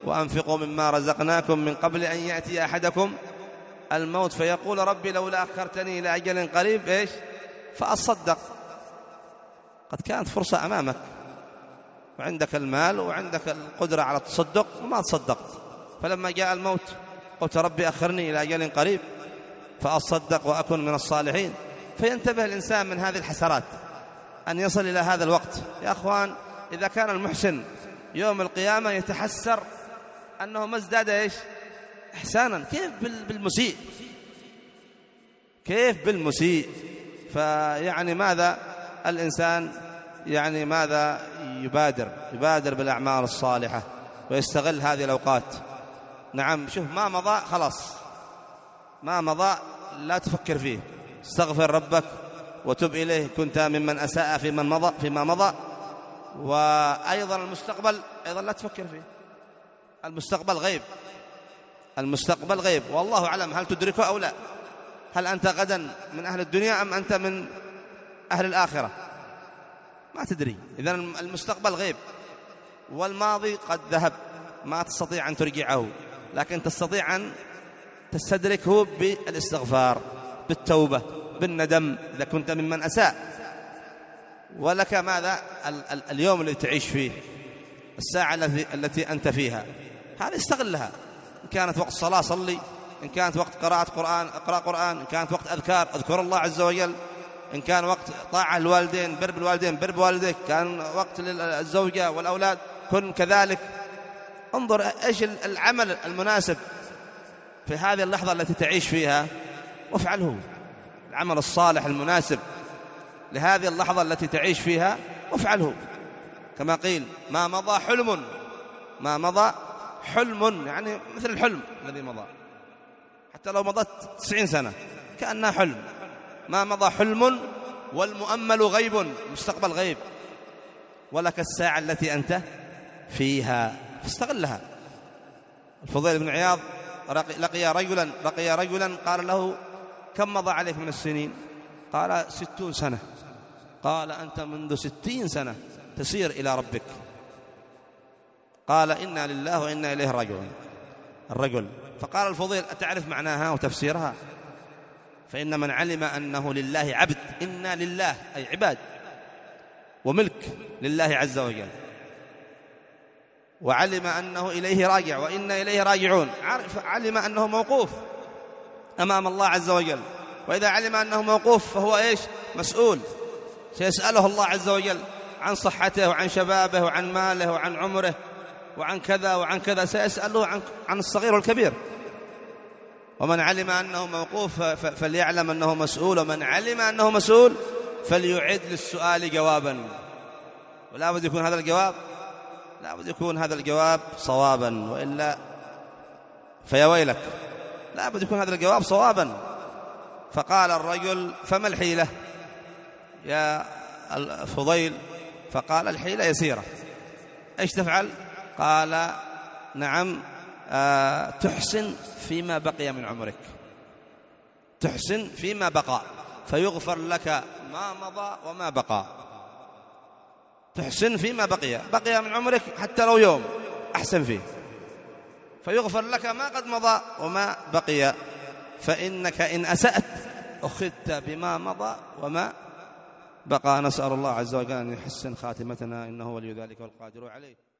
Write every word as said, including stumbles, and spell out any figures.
وأنفقوا مما رزقناكم من قبل أن يأتي أحدكم الموت فيقول ربي لولا أخرتني إلى أجل قريب إيش فأصدق. قد كانت فرصة أمامك وعندك المال وعندك القدرة على التصدق وما تصدقت، فلما جاء الموت قلت ربي أخرني إلى أجل قريب فأصدق وأكن من الصالحين. فينتبه الإنسان من هذه الحسرات أن يصل إلى هذا الوقت. يا أخوان، إذا كان المحسن يوم القيامة يتحسر أنه ما ازداد إيش إحسانا، كيف بالمسيء؟ كيف بالمسيء؟ فيعني ماذا الإنسان يعني ماذا يبادر يبادر بالأعمال الصالحة ويستغل هذه الأوقات. نعم، شوف ما مضى خلاص، ما مضى لا تفكر فيه، استغفر ربك وتب إليه، كنت ممن أساء في من مضى فيما مضى. وأيضا المستقبل أيضا لا تفكر فيه، المستقبل غيب، المستقبل غيب والله أعلم هل تدركه أو لا. هل أنت غدا من أهل الدنيا أم أنت من أهل الآخرة؟ ما تدري. إذن المستقبل غيب، والماضي قد ذهب ما تستطيع أن ترجعه، لكن تستطيع أن تستدركه بالاستغفار، بالتوبة، بالندم إذا كنت ممن أساء. ولك ماذا اليوم الذي تعيش فيه، الساعة التي أنت فيها، هذا استغلها. إن كانت وقت صلاة صلي، إن كانت وقت قراءة قرآن اقرأ قرآن، إن كانت وقت أذكار اذكر الله عز وجل، إن كان وقت طاعة الوالدين بر بالوالدين بر بوالديك، كان وقت للزوجة والأولاد كن كذلك. انظر إيش العمل المناسب في هذه اللحظة التي تعيش فيها وافعله، العمل الصالح المناسب لهذه اللحظة التي تعيش فيها وافعله. كما قيل ما مضى حلم، ما مضى حلم، يعني مثل الحلم الذي مضى، حتى لو مضت تسعين سنة كأنها حلم. ما مضى حلم والمؤمل غيب، مستقبل غيب، ولك الساعة التي أنت فيها فاستغلها. الفضيل بن عياض لقي رجلا لقي رجلا قال له كم مضى عليك من السنين؟ قال ستون سنة. قال أنت منذ ستين سنة تسير إلى ربك. قال إنا لله وإنا إليه راجعون الرجل. فقال الفضيل أتعرف معناها وتفسيرها؟ فإن من علم أنه لله عبد، إنا لله أي عباد وملك لله عز وجل، وعلم أنه إليه راجع وإنا إليه راجعون، علم أنه موقوف أمام الله عز وجل. وإذا علم أنه موقوف فهو إيش؟ مسؤول، سيسأله الله عز وجل عن صحته وعن شبابه وعن ماله وعن عمره وعن كذا وعن كذا، سيسأله عن, عن الصغير والكبير. ومن علم أنه موقوف فليعلم أنه مسؤول، ومن علم أنه مسؤول فليعد للسؤال جوابا. ولا بد يكون هذا الجواب لا بد يكون هذا الجواب صوابا، وإلا فيا ويلك، لا بد يكون هذا الجواب صوابا. فقال الرجل فما الحيلة يا الفضيل؟ فقال الحيلة يسيرة. ايش تفعل؟ قال نعم آه تحسن فيما بقي من عمرك، تحسن فيما بقى فيغفر لك ما مضى وما بقى. تحسن فيما بقي بقي من عمرك حتى لو يوم، أحسن فيه فيغفر لك ما قد مضى وما بقي. فإنك إن أسأت أخذت بما مضى وما بقى. نسأل الله عز وجل أن يحسن خاتمتنا، إنه ولي ذلك والقادر عليه.